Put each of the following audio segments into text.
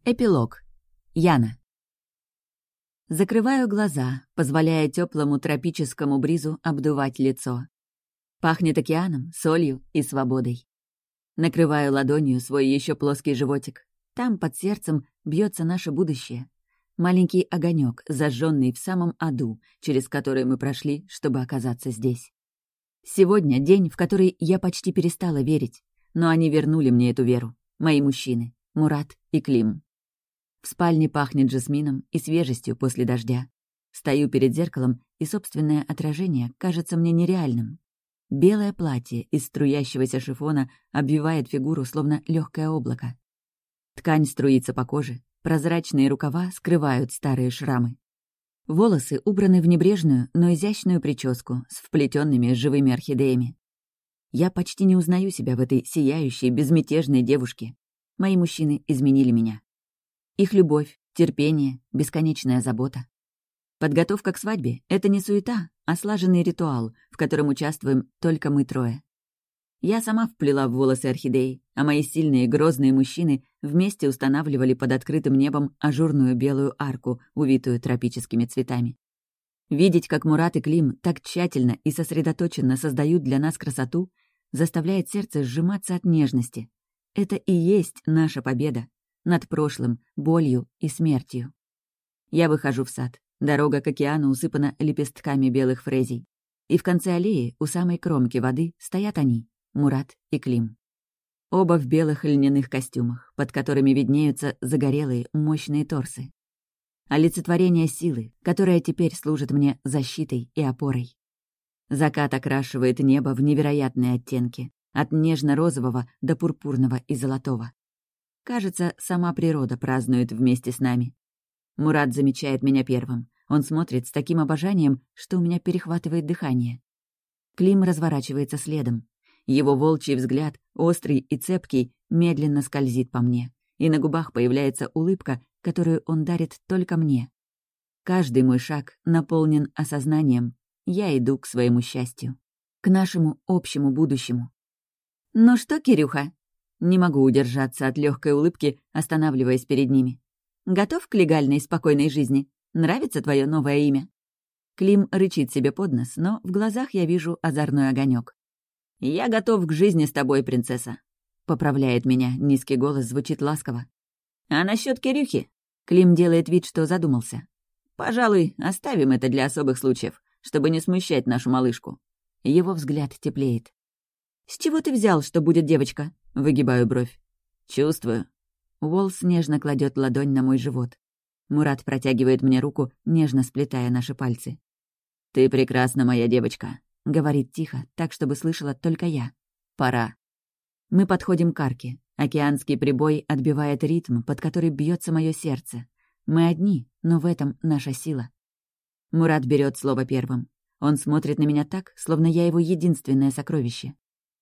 Эпилог. Яна. Закрываю глаза, позволяя теплому тропическому бризу обдувать лицо. Пахнет океаном, солью и свободой. Накрываю ладонью свой еще плоский животик. Там, под сердцем, бьется наше будущее. Маленький огонек, зажженный в самом аду, через который мы прошли, чтобы оказаться здесь. Сегодня день, в который я почти перестала верить, но они вернули мне эту веру. Мои мужчины, Мурат и Клим. В спальне пахнет жасмином и свежестью после дождя. Стою перед зеркалом, и собственное отражение кажется мне нереальным. Белое платье из струящегося шифона обвивает фигуру, словно легкое облако. Ткань струится по коже, прозрачные рукава скрывают старые шрамы. Волосы убраны в небрежную, но изящную прическу с вплетенными живыми орхидеями. Я почти не узнаю себя в этой сияющей, безмятежной девушке. Мои мужчины изменили меня. Их любовь, терпение, бесконечная забота. Подготовка к свадьбе — это не суета, а слаженный ритуал, в котором участвуем только мы трое. Я сама вплела в волосы орхидеи, а мои сильные грозные мужчины вместе устанавливали под открытым небом ажурную белую арку, увитую тропическими цветами. Видеть, как Мурат и Клим так тщательно и сосредоточенно создают для нас красоту, заставляет сердце сжиматься от нежности. Это и есть наша победа над прошлым, болью и смертью. Я выхожу в сад. Дорога к океану усыпана лепестками белых фрезий. И в конце аллеи, у самой кромки воды, стоят они, Мурат и Клим. Оба в белых льняных костюмах, под которыми виднеются загорелые, мощные торсы. Олицетворение силы, которая теперь служит мне защитой и опорой. Закат окрашивает небо в невероятные оттенки, от нежно-розового до пурпурного и золотого. Кажется, сама природа празднует вместе с нами. Мурат замечает меня первым. Он смотрит с таким обожанием, что у меня перехватывает дыхание. Клим разворачивается следом. Его волчий взгляд, острый и цепкий, медленно скользит по мне, и на губах появляется улыбка, которую он дарит только мне. Каждый мой шаг наполнен осознанием. Я иду к своему счастью, к нашему общему будущему. «Ну что, Кирюха?» Не могу удержаться от легкой улыбки, останавливаясь перед ними. «Готов к легальной, спокойной жизни? Нравится твое новое имя?» Клим рычит себе под нос, но в глазах я вижу озорной огонек. «Я готов к жизни с тобой, принцесса», — поправляет меня, низкий голос звучит ласково. «А насчет Кирюхи?» Клим делает вид, что задумался. «Пожалуй, оставим это для особых случаев, чтобы не смущать нашу малышку». Его взгляд теплеет. «С чего ты взял, что будет девочка?» Выгибаю бровь. «Чувствую». Уолс нежно кладет ладонь на мой живот. Мурат протягивает мне руку, нежно сплетая наши пальцы. «Ты прекрасна, моя девочка», — говорит тихо, так, чтобы слышала только я. «Пора». Мы подходим к арке. Океанский прибой отбивает ритм, под который бьется мое сердце. Мы одни, но в этом наша сила. Мурат берет слово первым. Он смотрит на меня так, словно я его единственное сокровище.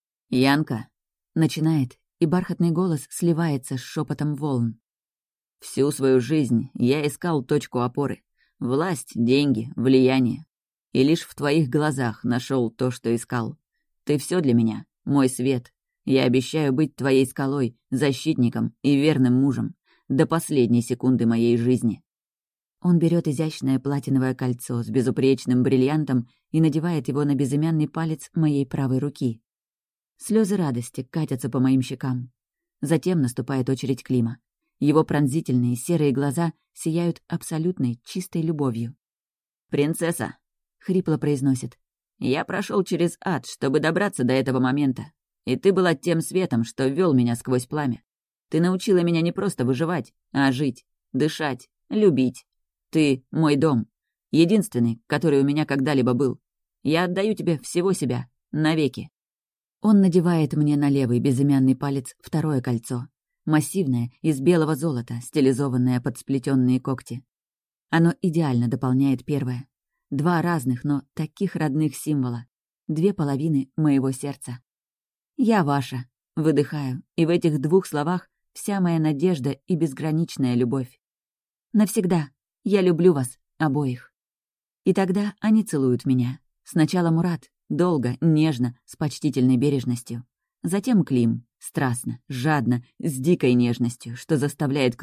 «Янка», — начинает, и бархатный голос сливается с шепотом волн. «Всю свою жизнь я искал точку опоры. Власть, деньги, влияние. И лишь в твоих глазах нашел то, что искал. Ты все для меня, мой свет. Я обещаю быть твоей скалой, защитником и верным мужем до последней секунды моей жизни». Он берет изящное платиновое кольцо с безупречным бриллиантом и надевает его на безымянный палец моей правой руки. Слезы радости катятся по моим щекам. Затем наступает очередь Клима. Его пронзительные серые глаза сияют абсолютной чистой любовью. «Принцесса», — хрипло произносит, — «я прошел через ад, чтобы добраться до этого момента. И ты была тем светом, что вел меня сквозь пламя. Ты научила меня не просто выживать, а жить, дышать, любить. Ты — мой дом, единственный, который у меня когда-либо был. Я отдаю тебе всего себя, навеки». Он надевает мне на левый безымянный палец второе кольцо. Массивное, из белого золота, стилизованное под сплетенные когти. Оно идеально дополняет первое. Два разных, но таких родных символа. Две половины моего сердца. «Я ваша», — выдыхаю, и в этих двух словах вся моя надежда и безграничная любовь. «Навсегда. Я люблю вас, обоих». И тогда они целуют меня. Сначала Мурат, долго, нежно, с почтительной бережностью. Затем Клим, страстно, жадно, с дикой нежностью, что заставляет кровь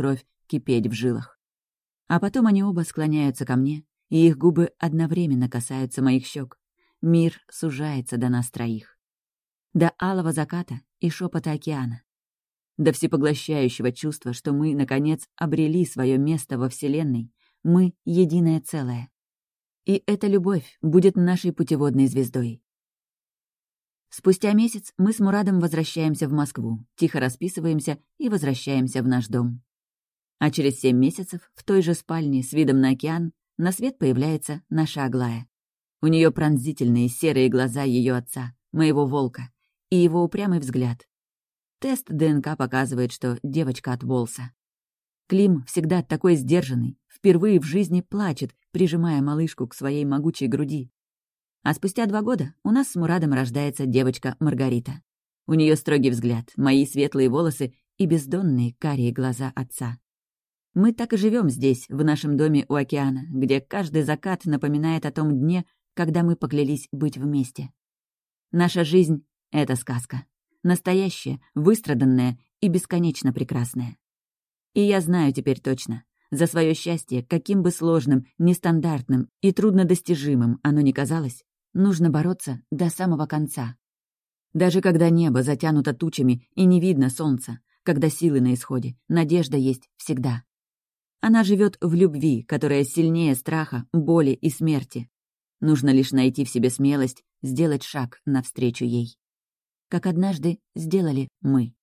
кипеть в жилах. А потом они оба склоняются ко мне, и их губы одновременно касаются моих щек. Мир сужается до нас троих. До алого заката и шепота океана. До всепоглощающего чувства, что мы, наконец, обрели свое место во Вселенной. Мы — единое целое. И эта любовь будет нашей путеводной звездой. Спустя месяц мы с Мурадом возвращаемся в Москву, тихо расписываемся и возвращаемся в наш дом. А через 7 месяцев в той же спальне с видом на океан на свет появляется наша Аглая. У нее пронзительные серые глаза ее отца, моего волка, и его упрямый взгляд. Тест ДНК показывает, что девочка от Волса. Клим, всегда такой сдержанный, впервые в жизни плачет, прижимая малышку к своей могучей груди. А спустя 2 года у нас с Мурадом рождается девочка Маргарита. У нее строгий взгляд, мои светлые волосы и бездонные карие глаза отца. Мы так и живем здесь, в нашем доме у океана, где каждый закат напоминает о том дне, когда мы поклялись быть вместе. Наша жизнь — это сказка. Настоящая, выстраданная и бесконечно прекрасная. И я знаю теперь точно, за свое счастье, каким бы сложным, нестандартным и труднодостижимым оно ни казалось, нужно бороться до самого конца. Даже когда небо затянуто тучами и не видно солнца, когда силы на исходе, надежда есть всегда. Она живет в любви, которая сильнее страха, боли и смерти. Нужно лишь найти в себе смелость сделать шаг навстречу ей. Как однажды сделали мы.